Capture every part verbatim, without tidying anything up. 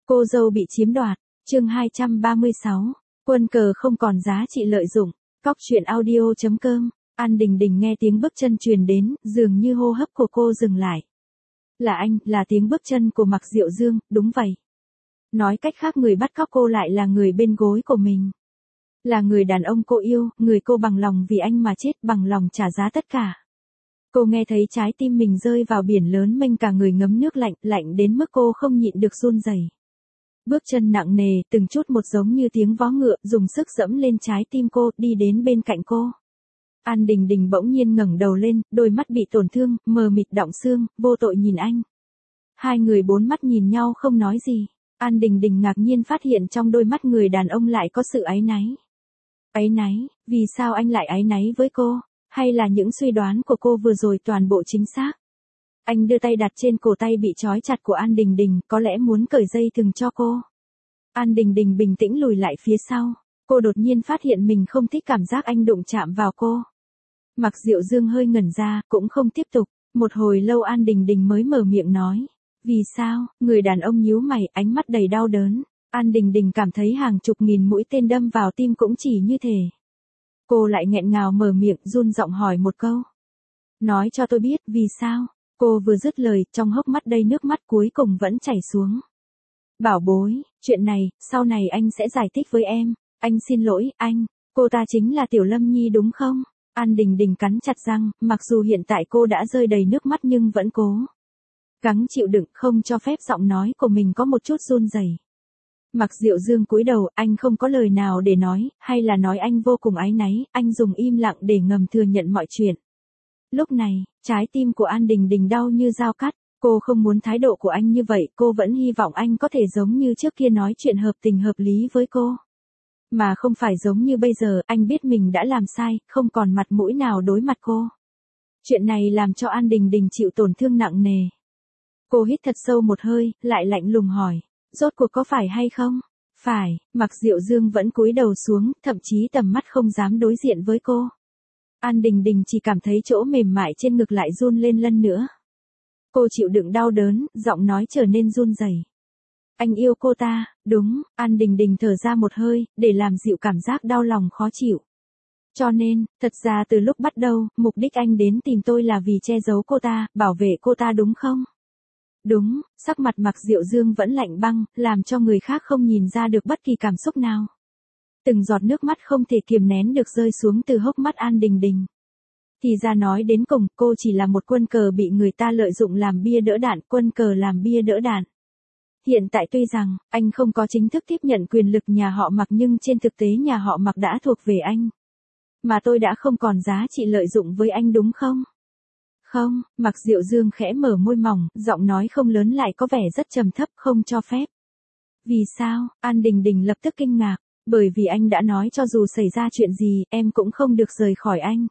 Cô dâu bị chiếm đoạt, chương hai trăm ba mươi sáu, quân cờ không còn giá trị lợi dụng, cóc truyện audio chấm com, An Đình Đình nghe tiếng bước chân truyền đến, dường như hô hấp của cô dừng lại. Là anh, là tiếng bước chân của Mạc Diệu Dương, đúng vậy. Nói cách khác người bắt cóc cô lại là người bên gối của mình. Là người đàn ông cô yêu, người cô bằng lòng vì anh mà chết, bằng lòng trả giá tất cả. Cô nghe thấy trái tim mình rơi vào biển lớn mênh cả người ngấm nước lạnh, lạnh đến mức cô không nhịn được run rẩy. Bước chân nặng nề, từng chút một giống như tiếng vó ngựa, dùng sức dẫm lên trái tim cô, đi đến bên cạnh cô. An Đình Đình bỗng nhiên ngẩng đầu lên, đôi mắt bị tổn thương, mờ mịt đọng xương, vô tội nhìn anh. Hai người bốn mắt nhìn nhau không nói gì. An Đình Đình ngạc nhiên phát hiện trong đôi mắt người đàn ông lại có sự áy náy. Áy náy, vì sao anh lại áy náy với cô? Hay là những suy đoán của cô vừa rồi toàn bộ chính xác? Anh đưa tay đặt trên cổ tay bị trói chặt của An Đình Đình, có lẽ muốn cởi dây thừng cho cô. An Đình Đình bình tĩnh lùi lại phía sau. Cô đột nhiên phát hiện mình không thích cảm giác anh đụng chạm vào cô. Mạc Diệu Dương hơi ngẩn ra, cũng không tiếp tục. Một hồi lâu An Đình Đình mới mở miệng nói. Vì sao? Người đàn ông nhíu mày, ánh mắt đầy đau đớn. An Đình Đình cảm thấy hàng chục nghìn mũi tên đâm vào tim cũng chỉ như thể. Cô lại nghẹn ngào mở miệng, run giọng hỏi một câu. Nói cho tôi biết, vì sao? Cô vừa dứt lời, trong hốc mắt đầy nước mắt cuối cùng vẫn chảy xuống. Bảo bối, chuyện này, sau này anh sẽ giải thích với em. Anh xin lỗi, anh. Cô ta chính là Tiểu Lâm Nhi đúng không? An Đình Đình cắn chặt răng, mặc dù hiện tại cô đã rơi đầy nước mắt nhưng vẫn cố gắng chịu đựng, không cho phép giọng nói của mình có một chút run rẩy. Mạc Diệu Dương cúi đầu, anh không có lời nào để nói, hay là nói anh vô cùng áy náy, anh dùng im lặng để ngầm thừa nhận mọi chuyện. Lúc này, trái tim của An Đình Đình đau như dao cắt, cô không muốn thái độ của anh như vậy, cô vẫn hy vọng anh có thể giống như trước kia nói chuyện hợp tình hợp lý với cô. Mà không phải giống như bây giờ, anh biết mình đã làm sai, không còn mặt mũi nào đối mặt cô. Chuyện này làm cho An Đình Đình chịu tổn thương nặng nề. Cô hít thật sâu một hơi, lại lạnh lùng hỏi. Rốt cuộc có phải hay không? Phải, Mạc Diệu Dương vẫn cúi đầu xuống, thậm chí tầm mắt không dám đối diện với cô. An Đình Đình chỉ cảm thấy chỗ mềm mại trên ngực lại run lên lần nữa. Cô chịu đựng đau đớn, giọng nói trở nên run rẩy. Anh yêu cô ta, đúng, An Đình Đình thở ra một hơi, để làm dịu cảm giác đau lòng khó chịu. Cho nên, thật ra từ lúc bắt đầu, mục đích anh đến tìm tôi là vì che giấu cô ta, bảo vệ cô ta đúng không? Đúng, sắc mặt Mạc Diệu Dương vẫn lạnh băng, làm cho người khác không nhìn ra được bất kỳ cảm xúc nào. Từng giọt nước mắt không thể kiềm nén được rơi xuống từ hốc mắt An Đình Đình. Thì ra nói đến cùng, cô chỉ là một quân cờ bị người ta lợi dụng làm bia đỡ đạn, quân cờ làm bia đỡ đạn. Hiện tại tuy rằng, anh không có chính thức tiếp nhận quyền lực nhà họ Mạc nhưng trên thực tế nhà họ Mạc đã thuộc về anh. Mà tôi đã không còn giá trị lợi dụng với anh đúng không? Không, Mạc Diệu Dương khẽ mở môi mỏng, giọng nói không lớn lại có vẻ rất trầm thấp, không cho phép. Vì sao? An Đình Đình lập tức kinh ngạc, bởi vì anh đã nói cho dù xảy ra chuyện gì, em cũng không được rời khỏi anh.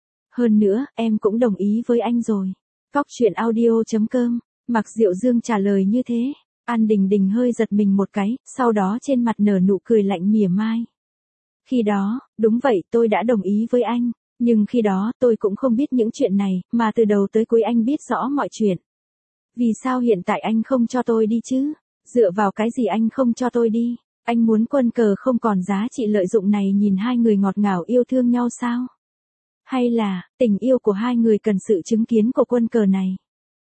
Hơn nữa, em cũng đồng ý với anh rồi. Cóc truyện audio chấm com, Mạc Diệu Dương trả lời như thế. An Đình Đình hơi giật mình một cái, sau đó trên mặt nở nụ cười lạnh mỉa mai. Khi đó, đúng vậy, tôi đã đồng ý với anh. Nhưng khi đó, tôi cũng không biết những chuyện này, mà từ đầu tới cuối anh biết rõ mọi chuyện. Vì sao hiện tại anh không cho tôi đi chứ? Dựa vào cái gì anh không cho tôi đi? Anh muốn quân cờ không còn giá trị lợi dụng này nhìn hai người ngọt ngào yêu thương nhau sao? Hay là, tình yêu của hai người cần sự chứng kiến của quân cờ này?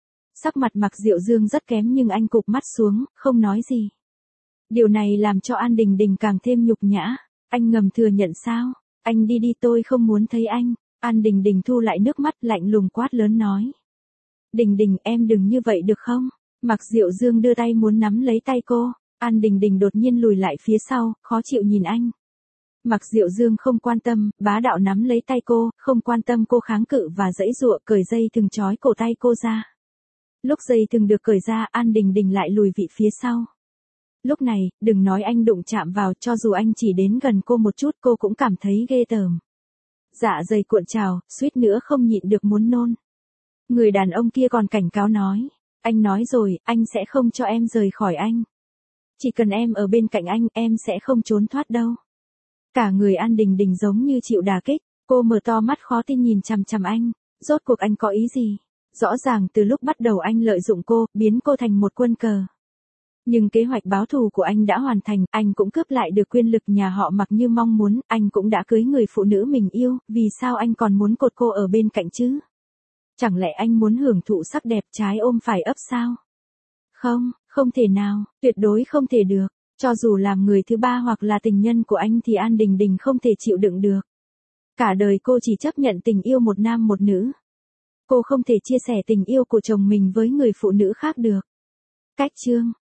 Sắc mặt Mạc Diệu Dương rất kém nhưng anh cụp mắt xuống, không nói gì. Điều này làm cho An Đình Đình càng thêm nhục nhã. Anh ngầm thừa nhận sao? Anh đi đi, tôi không muốn thấy anh. An Đình Đình thu lại nước mắt, lạnh lùng quát lớn nói. Đình Đình, em đừng như vậy được không? Mạc Diệu Dương đưa tay muốn nắm lấy tay cô. An Đình Đình đột nhiên lùi lại phía sau, khó chịu nhìn anh. Mạc Diệu Dương không quan tâm, bá đạo nắm lấy tay cô, không quan tâm cô kháng cự và giãy giụa, cởi dây thừng trói cổ tay cô ra. Lúc dây thừng được cởi ra, An Đình Đình lại lùi vị phía sau. Lúc này, đừng nói anh đụng chạm vào, cho dù anh chỉ đến gần cô một chút cô cũng cảm thấy ghê tởm. Dạ dày cuộn trào, suýt nữa không nhịn được muốn nôn. Người đàn ông kia còn cảnh cáo nói. Anh nói rồi, anh sẽ không cho em rời khỏi anh. Chỉ cần em ở bên cạnh anh, em sẽ không trốn thoát đâu. Cả người An Đình Đình giống như chịu đả kích, cô mở to mắt khó tin nhìn chằm chằm anh. Rốt cuộc anh có ý gì? Rõ ràng từ lúc bắt đầu anh lợi dụng cô, biến cô thành một quân cờ. Nhưng kế hoạch báo thù của anh đã hoàn thành, anh cũng cướp lại được quyền lực nhà họ Mặc như mong muốn, anh cũng đã cưới người phụ nữ mình yêu, vì sao anh còn muốn cột cô ở bên cạnh chứ? Chẳng lẽ anh muốn hưởng thụ sắc đẹp trái ôm phải ấp sao? Không, không thể nào, tuyệt đối không thể được. Cho dù làm người thứ ba hoặc là tình nhân của anh thì An Đình Đình không thể chịu đựng được. Cả đời cô chỉ chấp nhận tình yêu một nam một nữ. Cô không thể chia sẻ tình yêu của chồng mình với người phụ nữ khác được. Cách chương